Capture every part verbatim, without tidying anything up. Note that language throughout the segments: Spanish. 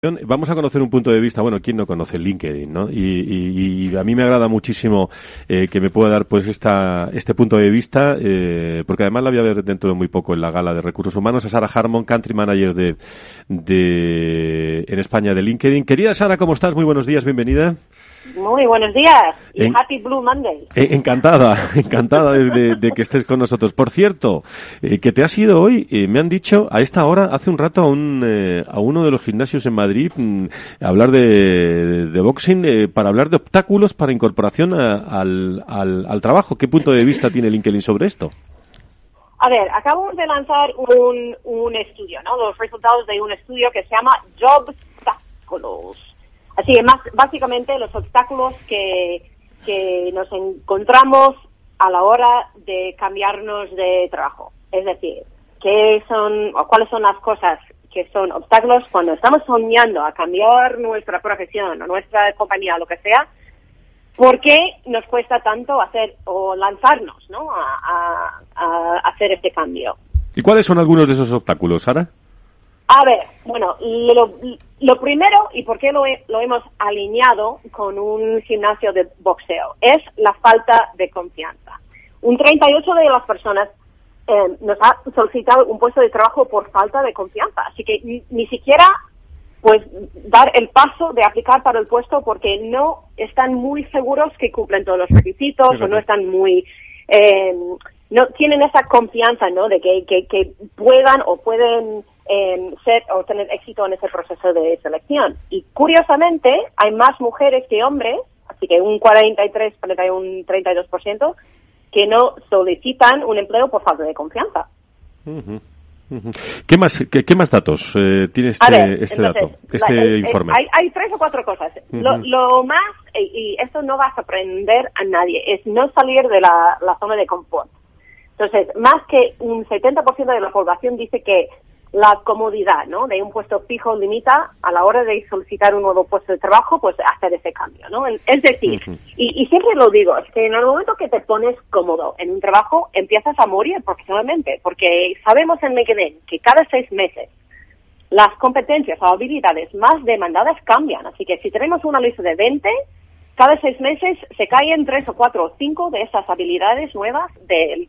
Vamos a conocer un punto de vista, bueno, ¿quién no conoce LinkedIn, no? Y, y, y a mí me agrada muchísimo eh, que me pueda dar pues esta este punto de vista, eh, porque además la voy a ver dentro de muy poco en la gala de Recursos Humanos, a Sara Harmon, Country Manager de, de en España de LinkedIn. Querida Sara, ¿cómo estás? Muy buenos días, bienvenida. Muy buenos días y en, Happy Blue Monday. Eh, encantada, encantada de, de, de que estés con nosotros. Por cierto, eh, que te has ido hoy, eh, me han dicho a esta hora, hace un rato, a, un, eh, a uno de los gimnasios en Madrid, mm, a hablar de, de, de boxing, eh, para hablar de obstáculos para incorporación a, al, al, al trabajo. ¿Qué punto de vista tiene LinkedIn sobre esto? A ver, acabamos de lanzar un, un estudio, ¿no? Los resultados de un estudio que se llama Jobstáculos. Así que más, básicamente los obstáculos que, que nos encontramos a la hora de cambiarnos de trabajo. Es decir, ¿qué son o cuáles son las cosas que son obstáculos cuando estamos soñando a cambiar nuestra profesión o nuestra compañía o lo que sea? ¿Por qué nos cuesta tanto hacer o lanzarnos, ¿no? a, a, a hacer este cambio? ¿Y cuáles son algunos de esos obstáculos, Sara? A ver, bueno, lo, lo primero, y por qué lo, he, lo hemos alineado con un gimnasio de boxeo, es la falta de confianza. Un treinta y ocho por ciento de las personas eh, nos ha solicitado un puesto de trabajo por falta de confianza, así que ni, ni siquiera pues dar el paso de aplicar para el puesto porque no están muy seguros que cumplen todos los requisitos o no están muy... Eh, no tienen esa confianza, ¿no?, de que, que, que puedan o pueden... Eh, ser o tener éxito en ese proceso de selección. Y curiosamente hay más mujeres que hombres, así que un cuarenta y tres, cuarenta y uno, treinta y dos por ciento que no solicitan un empleo por falta de confianza. Uh-huh. Uh-huh. ¿Qué más qué, qué más datos eh, tiene este, ver, este entonces, dato, este la, eh, informe? Hay, hay tres o cuatro cosas. Uh-huh. Lo, lo más, y, y esto no vas a aprender a nadie, es no salir de la, la zona de confort. Entonces, más que un setenta por ciento de la población dice que la comodidad, ¿no?, de un puesto fijo limita a la hora de solicitar un nuevo puesto de trabajo, pues hacer ese cambio, ¿no? Es decir, uh-huh. y, y siempre lo digo, es que en el momento que te pones cómodo en un trabajo, empiezas a morir profesionalmente, porque sabemos en LinkedIn que cada seis meses las competencias o habilidades más demandadas cambian, así que si tenemos una lista de veinte, cada seis meses se caen tres o cuatro o cinco de esas habilidades nuevas del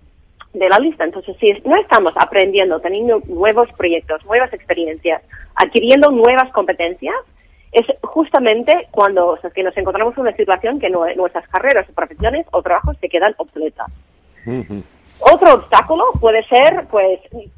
de la lista. Entonces, si no estamos aprendiendo, teniendo nuevos proyectos, nuevas experiencias, adquiriendo nuevas competencias, es justamente cuando o sea, que nos encontramos en una situación que no, nuestras carreras, profesiones o trabajos se quedan obsoletas. Uh-huh. Otro obstáculo puede ser, pues,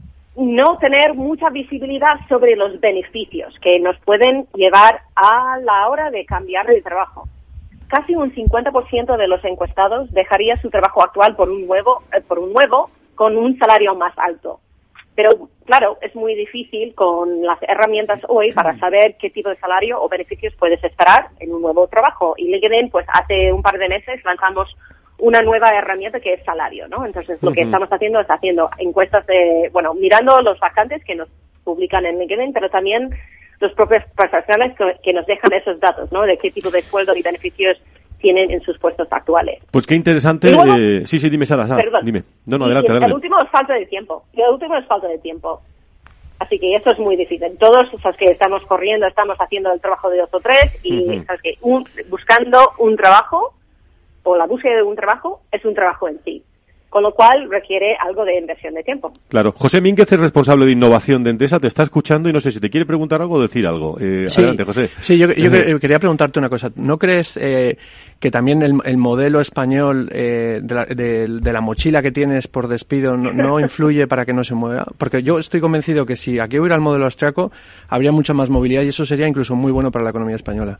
no tener mucha visibilidad sobre los beneficios que nos pueden llevar a la hora de cambiar de trabajo. Casi un cincuenta por ciento de los encuestados dejaría su trabajo actual por un nuevo, eh, por un nuevo con un salario más alto. Pero, claro, es muy difícil con las herramientas hoy para saber qué tipo de salario o beneficios puedes esperar en un nuevo trabajo. Y LinkedIn, pues, hace un par de meses lanzamos una nueva herramienta que es salario, ¿no? Entonces, lo uh-huh. que estamos haciendo es haciendo encuestas de, bueno, mirando los vacantes que nos publican en LinkedIn, pero también los propios profesionales que nos dejan esos datos, ¿no?, de qué tipo de sueldo y beneficios tienen en sus puestos actuales. Pues qué interesante. Luego, eh, sí, sí, dime, Sara, Sara, perdón, dime. No, no, adelante, adelante. El último es falta de tiempo. El último es falta de tiempo. Así que esto es muy difícil. Todos, sabes que estamos corriendo, estamos haciendo el trabajo de dos o tres y uh-huh. sabes que un, buscando un trabajo o la búsqueda de un trabajo es un trabajo en sí. Con lo cual requiere algo de inversión de tiempo. Claro. José Mínguez es responsable de innovación de Endesa, te está escuchando y no sé si te quiere preguntar algo o decir algo. Eh, sí, adelante, José. Sí, yo, yo eh, quería preguntarte una cosa. ¿No crees eh, que también el, el modelo español eh, de, la, de, de la mochila que tienes por despido no, no influye para que no se mueva? Porque yo estoy convencido que si aquí hubiera el modelo austriaco, habría mucha más movilidad y eso sería incluso muy bueno para la economía española.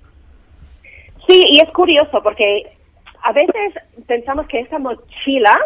Sí, y es curioso porque a veces pensamos que esa mochila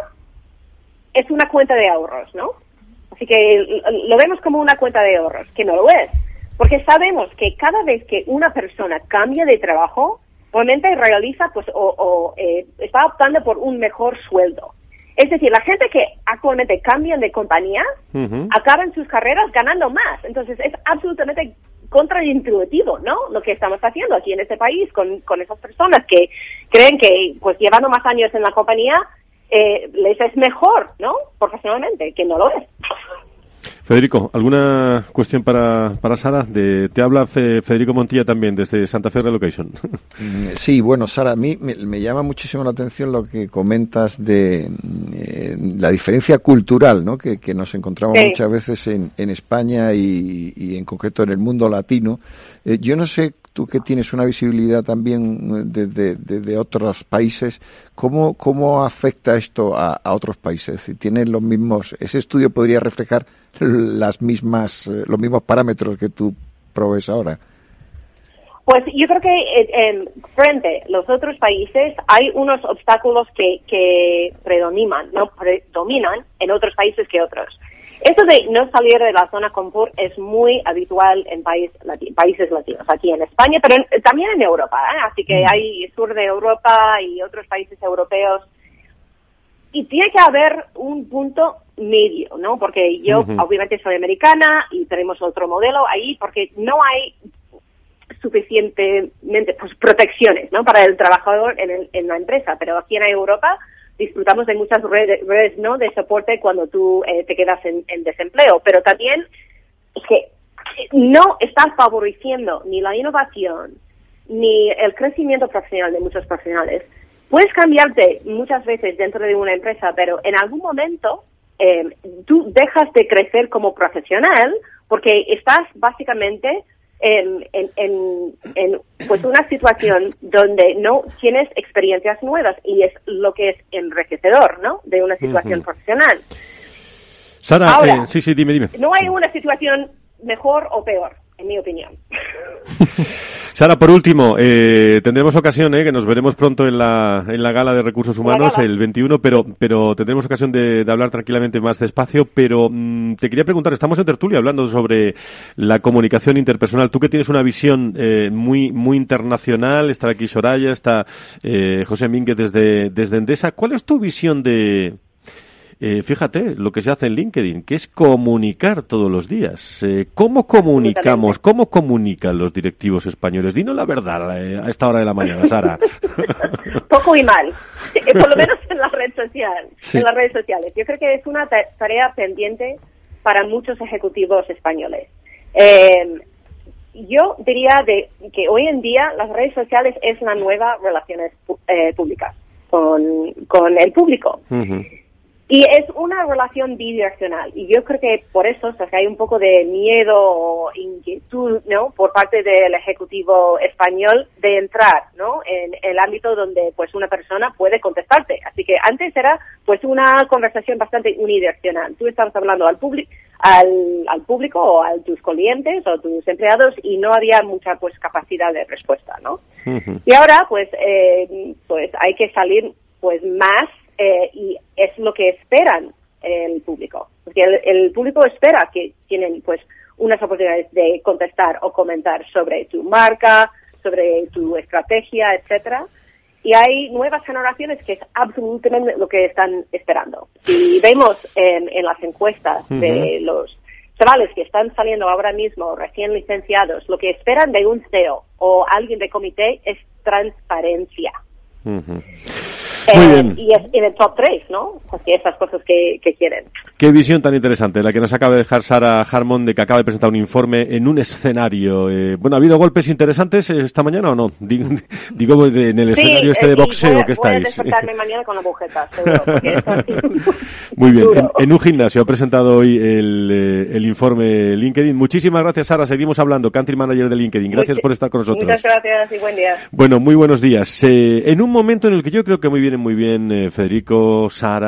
es una cuenta de ahorros, ¿no? Así que lo vemos como una cuenta de ahorros, que no lo es. Porque sabemos que cada vez que una persona cambia de trabajo, obviamente realiza, pues, o, o eh, está optando por un mejor sueldo. Es decir, la gente que actualmente cambian de compañía, uh-huh. acaban sus carreras ganando más. Entonces, es absolutamente contraintuitivo, ¿no?, lo que estamos haciendo aquí en este país con, con esas personas que creen que, pues, llevando más años en la compañía, Eh, les es mejor, ¿no?, profesionalmente, que no lo es. Federico, ¿alguna cuestión para, para Sara? De, te habla Fe, Federico Montilla también, desde Santa Fe Relocation. Sí, bueno, Sara, a mí me, me llama muchísimo la atención lo que comentas de eh, la diferencia cultural, ¿no? Que, que nos encontramos sí. muchas veces en, en España y, y en concreto en el mundo latino. Eh, yo no sé, tú que tienes una visibilidad también de, de, de, de otros países, ¿cómo, cómo afecta esto a, a otros países? Si tienen los mismos, ese estudio podría reflejar las mismas, los mismos parámetros que tú provees ahora. Pues yo creo que eh, eh, frente a los otros países hay unos obstáculos que, que predominan, no predominan en otros países que otros. Esto de no salir de la zona confort es muy habitual en país, lati- países latinos, aquí en España, pero en, también en Europa, ¿eh? Así que hay sur de Europa y otros países europeos. Y tiene que haber un punto medio, ¿no? Porque yo, uh-huh. obviamente, soy americana y tenemos otro modelo ahí, porque no hay suficientemente pues, protecciones, ¿no? Para el trabajador en, el, en la empresa. Pero aquí en Europa disfrutamos de muchas redes, redes ¿no? De soporte cuando tú eh, te quedas en, en desempleo. Pero también es que no estás favoreciendo ni la innovación ni el crecimiento profesional de muchos profesionales. Puedes cambiarte muchas veces dentro de una empresa, pero en algún momento eh, tú dejas de crecer como profesional porque estás básicamente en, en, en, en pues una situación donde no tienes experiencias nuevas y es lo que es enriquecedor, ¿no? De una situación uh-huh. profesional. Sara, Ahora, eh, sí, sí, dime, dime. No hay una situación mejor o peor, en mi opinión. Sara, por último, eh, tendremos ocasión, eh, que nos veremos pronto en la en la gala de recursos humanos el veintiuno, pero pero tendremos ocasión de, de hablar tranquilamente más despacio, pero mmm, te quería preguntar, estamos en tertulia hablando sobre la comunicación interpersonal. Tú que tienes una visión eh, muy muy internacional, está aquí Soraya, está eh, José Mínguez desde desde Endesa. ¿Cuál es tu visión de Eh, fíjate, lo que se hace en LinkedIn, que es comunicar todos los días? Eh, ¿Cómo comunicamos? ¿Cómo comunican los directivos españoles? Dinos la verdad eh, a esta hora de la mañana, Sara. Poco y mal, por lo menos en la red social, sí. en las redes sociales. Yo creo que es una tarea pendiente para muchos ejecutivos españoles. Eh, yo diría de que hoy en día las redes sociales es la nueva relaciones eh, públicas con, con el público. Uh-huh. Y es una relación bidireccional. Y yo creo que por eso o sea, hay un poco de miedo o inquietud, ¿no? Por parte del ejecutivo español de entrar, ¿no? En el ámbito donde, pues, una persona puede contestarte. Así que antes era, pues, una conversación bastante unidireccional. Tú estabas hablando al público, al, al público o a tus clientes o tus empleados y no había mucha, pues, capacidad de respuesta, ¿no? Uh-huh. Y ahora, pues, eh, pues, hay que salir, pues, más Eh, y es lo que esperan el público, porque el, el público espera que tienen pues unas oportunidades de contestar o comentar sobre tu marca, sobre tu estrategia, etcétera. Y hay nuevas generaciones que es absolutamente lo que están esperando. Si vemos en, en las encuestas uh-huh. de los chavales que están saliendo ahora mismo recién licenciados, lo que esperan de un C E O o alguien de comité es transparencia. Uh-huh. Muy eh, bien. Y es en el top tres, ¿no? Así esas cosas que, que quieren. Qué visión tan interesante la que nos acaba de dejar Sara Harmon, de que acaba de presentar un informe en un escenario. Eh, bueno, ¿ha habido golpes interesantes esta mañana o no? Digo, digo en el sí, escenario este de boxeo voy a, que estáis. Voy a despertarme mañana con agujetas, seguro. Porque esto ha sido muy bien. En, en un gimnasio ha presentado hoy el, eh, el informe LinkedIn. Muchísimas gracias, Sara. Seguimos hablando. Country Manager de LinkedIn. Gracias Much- por estar con nosotros. Muchas gracias y buen día. Bueno, muy buenos días. Eh, en un momento en el que yo creo que muy bien, muy bien, eh, Federico, Sara,